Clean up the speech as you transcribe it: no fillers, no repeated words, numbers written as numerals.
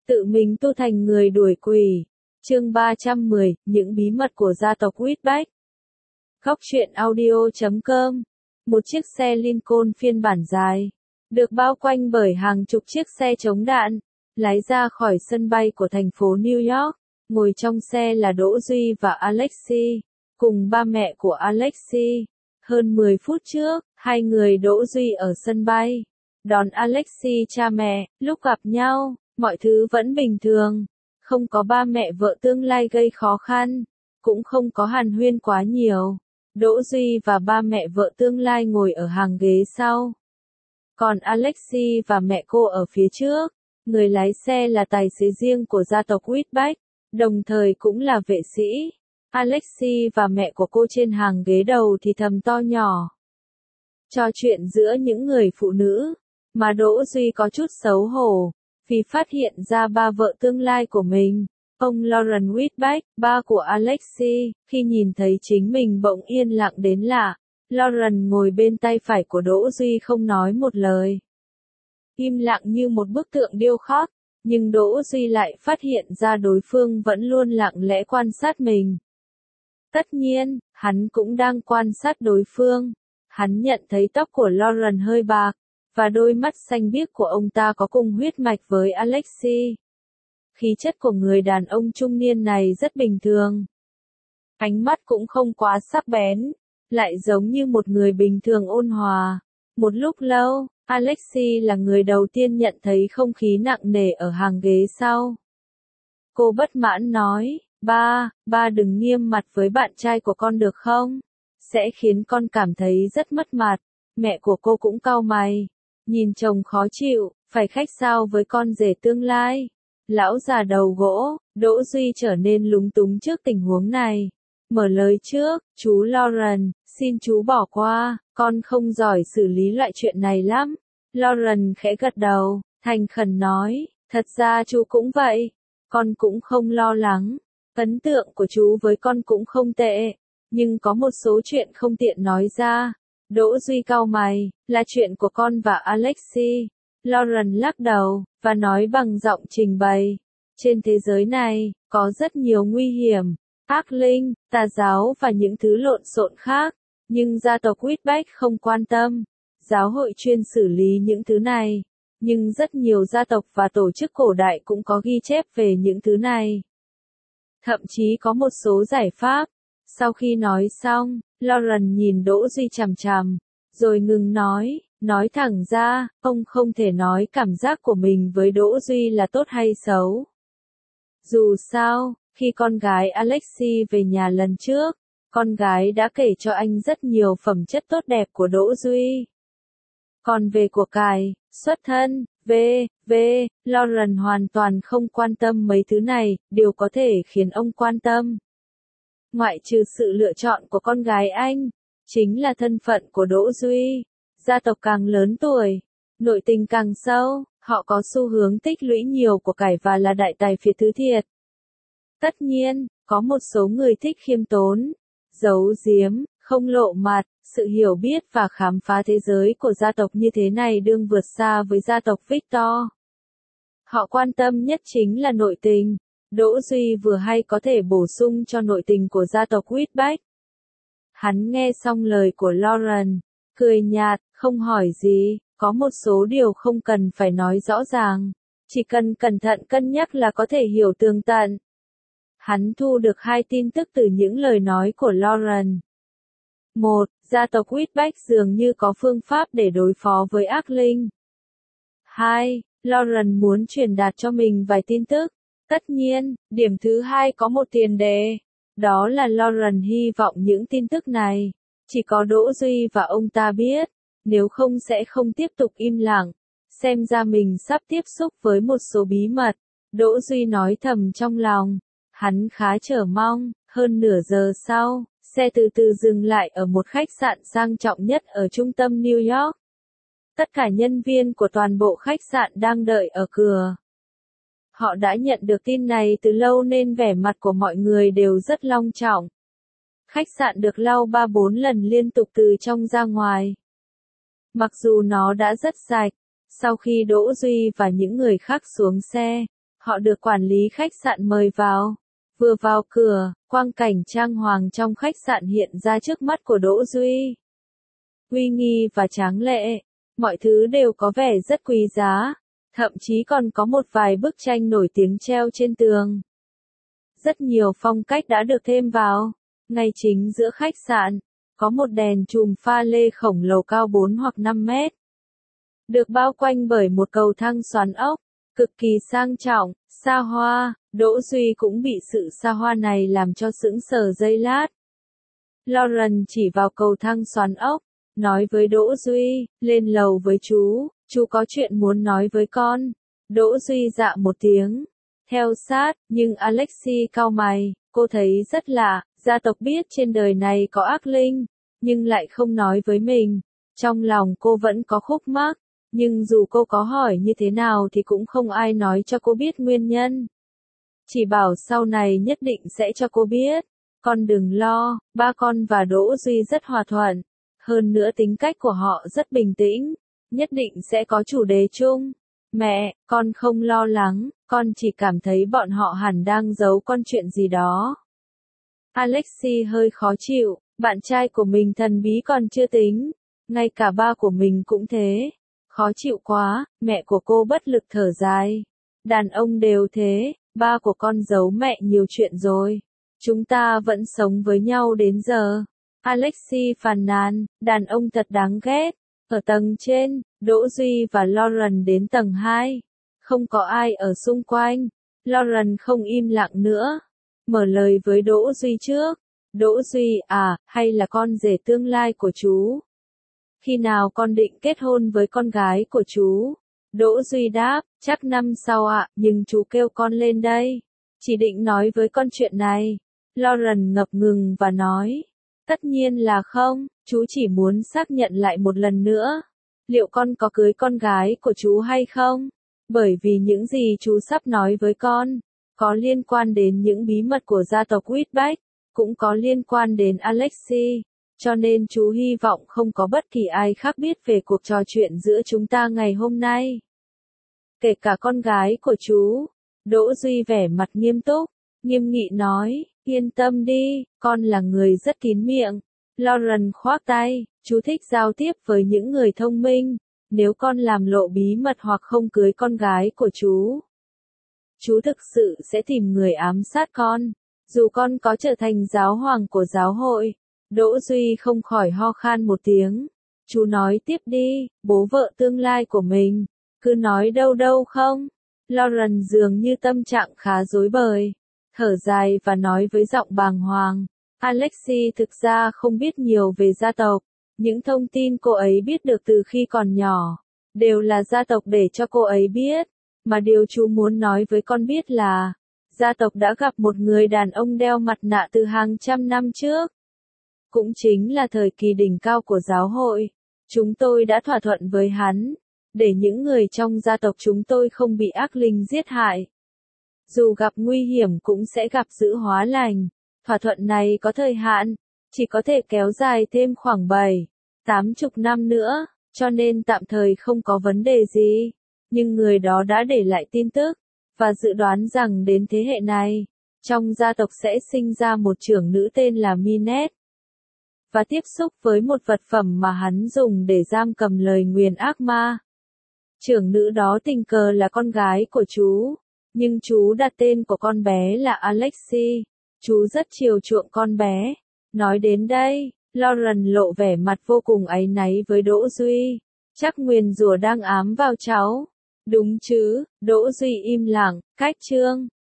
Tự mình tu thành người đuổi quỷ. Chương 310, những bí mật của gia tộc Whitbeck. Góc truyện audio.com. Một chiếc xe Lincoln phiên bản dài, được bao quanh bởi hàng chục chiếc xe chống đạn, lái ra khỏi sân bay của thành phố New York. Ngồi trong xe là Đỗ Duy và Alexei, cùng ba mẹ của Alexei. Hơn 10 phút trước, hai người Đỗ Duy ở sân bay, đón Alexei cha mẹ. Lúc gặp nhau, mọi thứ vẫn bình thường, không có ba mẹ vợ tương lai gây khó khăn, cũng không có hàn huyên quá nhiều. Đỗ Duy và ba mẹ vợ tương lai ngồi ở hàng ghế sau, còn Alexei và mẹ cô ở phía trước. Người lái xe là tài xế riêng của gia tộc Whitbeck, đồng thời cũng là vệ sĩ. Alexei và mẹ của cô trên hàng ghế đầu thì thầm to nhỏ, trò chuyện giữa những người phụ nữ, mà Đỗ Duy có chút xấu hổ, vì phát hiện ra ba vợ tương lai của mình. Ông Lauren Whitbeck, ba của Alexei, khi nhìn thấy chính mình bỗng yên lặng đến lạ. Lauren ngồi bên tay phải của Đỗ Duy không nói một lời, im lặng như một bức tượng điêu khắc, nhưng Đỗ Duy lại phát hiện ra đối phương vẫn luôn lặng lẽ quan sát mình. Tất nhiên, hắn cũng đang quan sát đối phương. Hắn nhận thấy tóc của Lauren hơi bạc, và đôi mắt xanh biếc của ông ta có cùng huyết mạch với Alexei. Khí chất của người đàn ông trung niên này rất bình thường. Ánh mắt cũng không quá sắc bén, lại giống như một người bình thường ôn hòa. Một lúc lâu, Alexei là người đầu tiên nhận thấy không khí nặng nề ở hàng ghế sau. Cô bất mãn nói, ba đừng nghiêm mặt với bạn trai của con được không? Sẽ khiến con cảm thấy rất mất mặt. Mẹ của cô cũng cau mày, nhìn chồng khó chịu, phải khách sáo với con rể tương lai. Lão già đầu gỗ. Đỗ Duy trở nên lúng túng trước tình huống này. Mở lời trước, chú Lauren, xin chú bỏ qua, con không giỏi xử lý loại chuyện này lắm. Lauren khẽ gật đầu, thành khẩn nói, thật ra chú cũng vậy, con cũng không lo lắng. Ấn tượng của chú với con cũng không tệ, nhưng có một số chuyện không tiện nói ra. Đỗ Duy cau mày, là chuyện của con và Alexei. Lauren lắc đầu, và nói bằng giọng trình bày. Trên thế giới này, có rất nhiều nguy hiểm, ác linh, tà giáo và những thứ lộn xộn khác. Nhưng gia tộc Whitbeck không quan tâm. Giáo hội chuyên xử lý những thứ này. Nhưng rất nhiều gia tộc và tổ chức cổ đại cũng có ghi chép về những thứ này. Thậm chí có một số giải pháp. Sau khi nói xong, Lauren nhìn Đỗ Duy chằm chằm, rồi ngừng nói thẳng ra, ông không thể nói cảm giác của mình với Đỗ Duy là tốt hay xấu. Dù sao, khi con gái Alexei về nhà lần trước, con gái đã kể cho anh rất nhiều phẩm chất tốt đẹp của Đỗ Duy. Còn về của cải, xuất thân, Lauren hoàn toàn không quan tâm mấy thứ này. Điều có thể khiến ông quan tâm, ngoại trừ sự lựa chọn của con gái anh, chính là thân phận của Đỗ Duy. Gia tộc càng lớn tuổi, nội tình càng sâu, họ có xu hướng tích lũy nhiều của cải và là đại tài phiệt thứ thiệt. Tất nhiên, có một số người thích khiêm tốn, giấu giếm, không lộ mặt. Sự hiểu biết và khám phá thế giới của gia tộc như thế này đương vượt xa với gia tộc Victor. Họ quan tâm nhất chính là nội tình. Đỗ Duy vừa hay có thể bổ sung cho nội tình của gia tộc Whitbeck. Hắn nghe xong lời của Lauren, cười nhạt, không hỏi gì, có một số điều không cần phải nói rõ ràng, chỉ cần cẩn thận cân nhắc là có thể hiểu tường tận. Hắn thu được hai tin tức từ những lời nói của Lauren. 1. Gia tộc Whitbeck dường như có phương pháp để đối phó với ác linh. 2. Lauren muốn truyền đạt cho mình vài tin tức. Tất nhiên, điểm thứ hai có một tiền đề. Đó là Lauren hy vọng những tin tức này chỉ có Đỗ Duy và ông ta biết, nếu không sẽ không tiếp tục im lặng. Xem ra mình sắp tiếp xúc với một số bí mật. Đỗ Duy nói thầm trong lòng. Hắn khá chờ mong. Hơn nửa giờ sau, xe từ từ dừng lại ở một khách sạn sang trọng nhất ở trung tâm New York. Tất cả nhân viên của toàn bộ khách sạn đang đợi ở cửa. Họ đã nhận được tin này từ lâu nên vẻ mặt của mọi người đều rất long trọng. Khách sạn được lau 3-4 lần liên tục từ trong ra ngoài. Mặc dù nó đã rất sạch, sau khi Đỗ Duy và những người khác xuống xe, Họ được quản lý khách sạn mời vào. Vừa vào cửa, quang cảnh trang hoàng trong khách sạn hiện ra trước mắt của Đỗ Duy. Uy nghi và tráng lệ, mọi thứ đều có vẻ rất quý giá, thậm chí còn có một vài bức tranh nổi tiếng treo trên tường. Rất nhiều phong cách đã được thêm vào. Ngay chính giữa khách sạn, có một đèn chùm pha lê khổng lồ cao 4 hoặc 5 mét. Được bao quanh bởi một cầu thang xoắn ốc, cực kỳ sang trọng, xa hoa. Đỗ Duy cũng bị sự xa hoa này làm cho sững sờ giây lát. Lauren chỉ vào cầu thang xoắn ốc, nói với Đỗ Duy, lên lầu với chú có chuyện muốn nói với con. Đỗ Duy dạ một tiếng, theo sát, nhưng Alexi cau mày, cô thấy rất lạ, gia tộc biết trên đời này có ác linh, nhưng lại không nói với mình. Trong lòng cô vẫn có khúc mắc, nhưng dù cô có hỏi như thế nào thì cũng không ai nói cho cô biết nguyên nhân. Chỉ bảo sau này nhất định sẽ cho cô biết. Con đừng lo, ba con và Đỗ Duy rất hòa thuận. Hơn nữa tính cách của họ rất bình tĩnh, nhất định sẽ có chủ đề chung. Mẹ, con không lo lắng, con chỉ cảm thấy bọn họ hẳn đang giấu con chuyện gì đó. Alexi hơi khó chịu, bạn trai của mình thần bí còn chưa tính, ngay cả ba của mình cũng thế. Khó chịu quá, mẹ của cô bất lực thở dài. Đàn ông đều thế, ba của con giấu mẹ nhiều chuyện rồi. Chúng ta vẫn sống với nhau đến giờ. Alexi phàn nàn, đàn ông thật đáng ghét. Ở tầng trên, Đỗ Duy và Lauren đến tầng 2. Không có ai ở xung quanh. Lauren không im lặng nữa. Mở lời với Đỗ Duy trước. Đỗ Duy, hay là con rể tương lai của chú? Khi nào con định kết hôn với con gái của chú? Đỗ Duy đáp, chắc năm sau ạ, nhưng chú kêu con lên đây. Chỉ định nói với con chuyện này. Lauren ngập ngừng và nói, tất nhiên là không, chú chỉ muốn xác nhận lại một lần nữa. Liệu con có cưới con gái của chú hay không? Bởi vì những gì chú sắp nói với con, có liên quan đến những bí mật của gia tộc Whitbeck, cũng có liên quan đến Alexi. Cho nên chú hy vọng không có bất kỳ ai khác biết về cuộc trò chuyện giữa chúng ta ngày hôm nay. Kể cả con gái của chú. Đỗ Duy vẻ mặt nghiêm túc, nghiêm nghị nói, yên tâm đi, con là người rất kín miệng. Lauren khoác tay, chú thích giao tiếp với những người thông minh. Nếu con làm lộ bí mật hoặc không cưới con gái của chú thực sự sẽ tìm người ám sát con. Dù con có trở thành giáo hoàng của giáo hội. Đỗ Duy không khỏi ho khan một tiếng. Chú nói tiếp đi, bố vợ tương lai của mình. Cứ nói đâu không. Lauren dường như tâm trạng khá rối bời. Thở dài và nói với giọng bàng hoàng. Alexi thực ra không biết nhiều về gia tộc. Những thông tin cô ấy biết được từ khi còn nhỏ, đều là gia tộc để cho cô ấy biết. Mà điều chú muốn nói với con biết là, gia tộc đã gặp một người đàn ông đeo mặt nạ từ hàng trăm năm trước. Cũng chính là thời kỳ đỉnh cao của giáo hội. Chúng tôi đã thỏa thuận với hắn, để những người trong gia tộc chúng tôi không bị ác linh giết hại. Dù gặp nguy hiểm cũng sẽ gặp giữ hóa lành. Thỏa thuận này có thời hạn, chỉ có thể kéo dài thêm khoảng 7-80 năm nữa, cho nên tạm thời không có vấn đề gì. Nhưng người đó đã để lại tin tức, và dự đoán rằng đến thế hệ này, trong gia tộc sẽ sinh ra một trưởng nữ tên là Minette. Và tiếp xúc với một vật phẩm mà hắn dùng để giam cầm lời nguyền ác ma. Trưởng nữ đó tình cờ là con gái của chú, nhưng chú đặt tên của con bé là Alexi. Chú rất chiều chuộng con bé. Nói đến đây, Lauren lộ vẻ mặt vô cùng áy náy với Đỗ Duy. Chắc nguyền rủa đang ám vào cháu. Đúng chứ, Đỗ Duy im lặng, cách chương.